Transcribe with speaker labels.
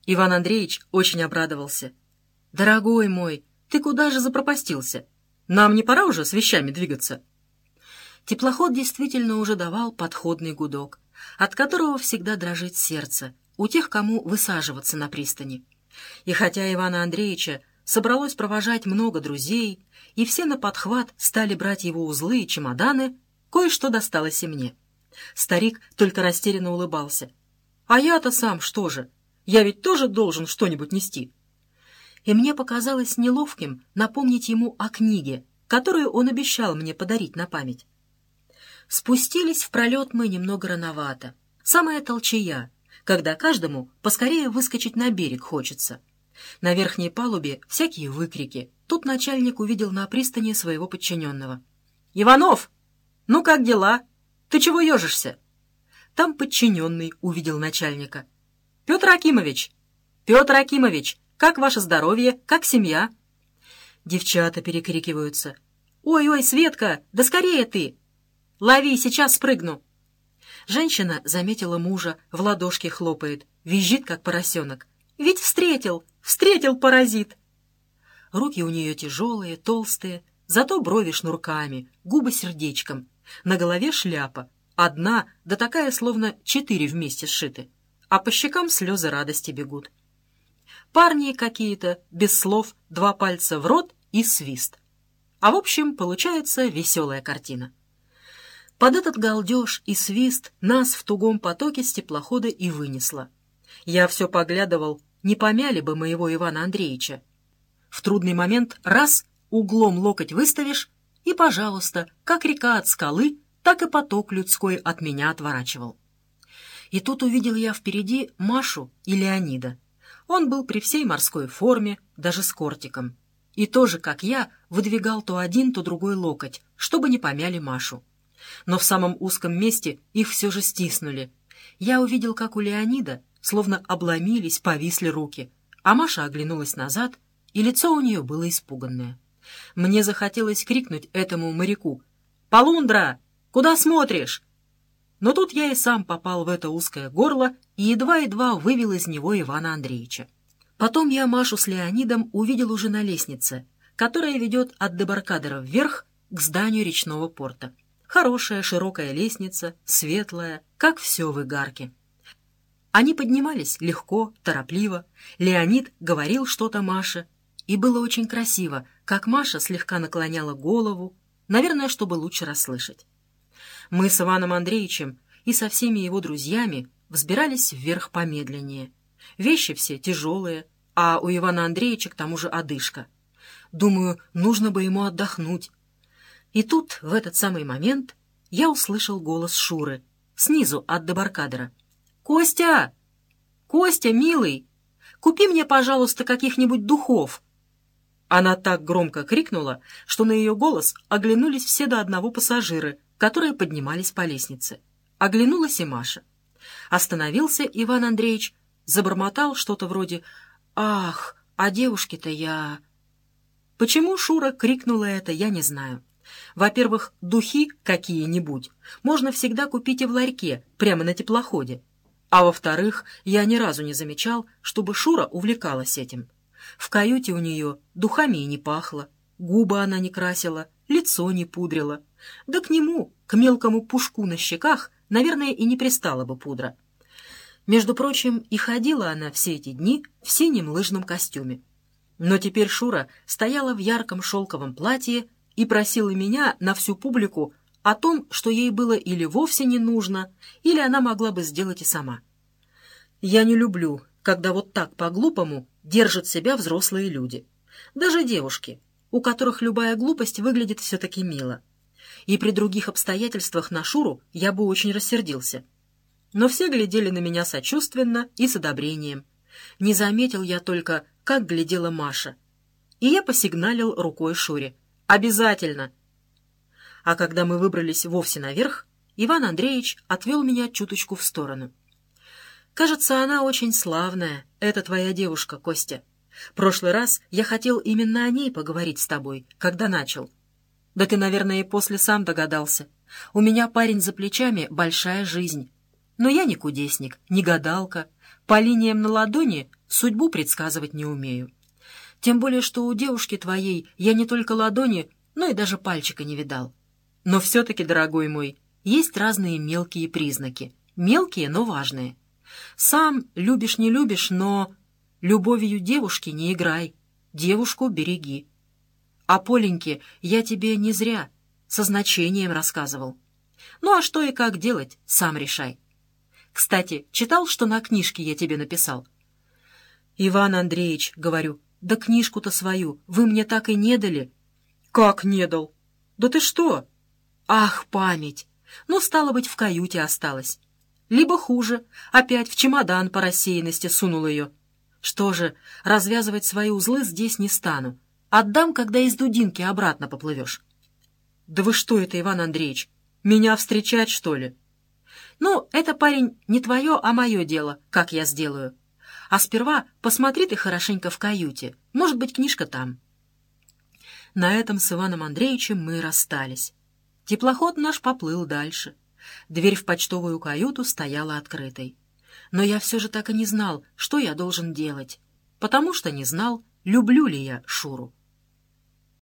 Speaker 1: Иван Андреевич очень обрадовался. «Дорогой мой, ты куда же запропастился? Нам не пора уже с вещами двигаться?» Теплоход действительно уже давал подходный гудок, от которого всегда дрожит сердце у тех, кому высаживаться на пристани. И хотя Ивана Андреевича собралось провожать много друзей, и все на подхват стали брать его узлы и чемоданы, кое-что досталось и мне. Старик только растерянно улыбался. «А я-то сам что же? Я ведь тоже должен что-нибудь нести». И мне показалось неловким напомнить ему о книге, которую он обещал мне подарить на память. Спустились в пролет мы немного рановато. Самая толчая, когда каждому поскорее выскочить на берег хочется. На верхней палубе всякие выкрики. Тут начальник увидел на пристани своего подчиненного. «Иванов, ну как дела? Ты чего ежишься?» Там подчиненный увидел начальника. «Петр Акимович! Петр Акимович! Как ваше здоровье? Как семья?» Девчата перекрикиваются. «Ой-ой, Светка, да скорее ты! Лови, сейчас спрыгну!» Женщина заметила мужа, в ладошки хлопает, визжит, как поросенок. «Ведь встретил! Встретил, паразит!» Руки у нее тяжелые, толстые, зато брови шнурками, губы сердечком. На голове шляпа, одна, да такая, словно 4 вместе сшиты. А по щекам слезы радости бегут. Парни какие-то, без слов, 2 пальца в рот и свист. А в общем, получается веселая картина. Под этот галдеж и свист нас в тугом потоке с теплохода и вынесло. Я все поглядывал, не помяли бы моего Ивана Андреевича. В трудный момент раз углом локоть выставишь, и, пожалуйста, как река от скалы, так и поток людской от меня отворачивал. И тут увидел я впереди Машу и Леонида. Он был при всей морской форме, даже с кортиком. И тоже, как я, выдвигал то один, то другой локоть, чтобы не помяли Машу. Но в самом узком месте их все же стиснули. Я увидел, как у Леонида словно обломились, повисли руки, а Маша оглянулась назад, и лицо у нее было испуганное. Мне захотелось крикнуть этому моряку: «Полундра, куда смотришь?» Но тут я и сам попал в это узкое горло и едва-едва вывел из него Ивана Андреевича. Потом я Машу с Леонидом увидел уже на лестнице, которая ведет от дебаркадера вверх к зданию речного порта. Хорошая широкая лестница, светлая, как все в Игарке. Они поднимались легко, торопливо. Леонид говорил что-то Маше, и было очень красиво, как Маша слегка наклоняла голову, наверное, чтобы лучше расслышать. Мы с Иваном Андреевичем и со всеми его друзьями взбирались вверх помедленнее. Вещи все тяжелые, а у Ивана Андреевича к тому же одышка. Думаю, нужно бы ему отдохнуть. И тут, в этот самый момент, я услышал голос Шуры, снизу от дебаркадера. «Костя! Костя, милый, купи мне, пожалуйста, каких-нибудь духов!» Она так громко крикнула, что на ее голос оглянулись все до одного пассажиры, которые поднимались по лестнице. Оглянулась и Маша. Остановился Иван Андреевич, забормотал что-то вроде «Ах, а девушки-то я...» Почему Шура крикнула это, я не знаю. Во-первых, духи какие-нибудь можно всегда купить и в ларьке, прямо на теплоходе. А во-вторых, я ни разу не замечал, чтобы Шура увлекалась этим. В каюте у нее духами и не пахло, губы она не красила, лицо не пудрила. Да к нему, к мелкому пушку на щеках, наверное, и не пристала бы пудра. Между прочим, и ходила она все эти дни в синем лыжном костюме. Но теперь Шура стояла в ярком шелковом платье и просила меня на всю публику о том, что ей было или вовсе не нужно, или она могла бы сделать и сама. Я не люблю, когда вот так по-глупому держат себя взрослые люди. Даже девушки, у которых любая глупость выглядит все-таки мило. И при других обстоятельствах на Шуру я бы очень рассердился. Но все глядели на меня сочувственно и с одобрением. Не заметил я только, как глядела Маша. И я посигналил рукой Шуре. «Обязательно!» А когда мы выбрались вовсе наверх, Иван Андреевич отвел меня чуточку в сторону. «Кажется, она очень славная, эта твоя девушка, Костя. Прошлый раз я хотел именно о ней поговорить с тобой, когда начал. Да ты, наверное, и после сам догадался. У меня, парень, за плечами большая жизнь. Но я не кудесник, не гадалка. По линиям на ладони Судьбу предсказывать не умею. Тем более, что у девушки твоей я не только ладони, но и даже пальчика не видал. Но все-таки, дорогой мой, есть разные мелкие признаки. Мелкие, но важные. Сам любишь, не любишь, но любовью девушки не играй. Девушку береги. А Поленьке я тебе не зря, со значением рассказывал. Ну а что и как делать, сам решай. Кстати, читал, что на книжке я тебе написал? Иван Андреевич, говорю, да книжку-то свою вы мне так и не дали. Как не дал? Да ты что? Ах, память! Ну, стало быть, в каюте осталась. Либо хуже, опять в чемодан по рассеянности сунул ее. Что же, развязывать свои узлы здесь не стану. Отдам, когда из Дудинки обратно поплывешь. Да вы что это, Иван Андреевич, меня встречать, что ли? Ну, это, парень, не твое, а мое дело, как я сделаю. А сперва посмотри ты хорошенько в каюте. Может быть, книжка там. На этом с Иваном Андреевичем мы расстались. Теплоход наш поплыл дальше. Дверь в почтовую каюту стояла открытой. Но я все же так и не знал, что я должен делать, потому что не знал, люблю ли я Шуру.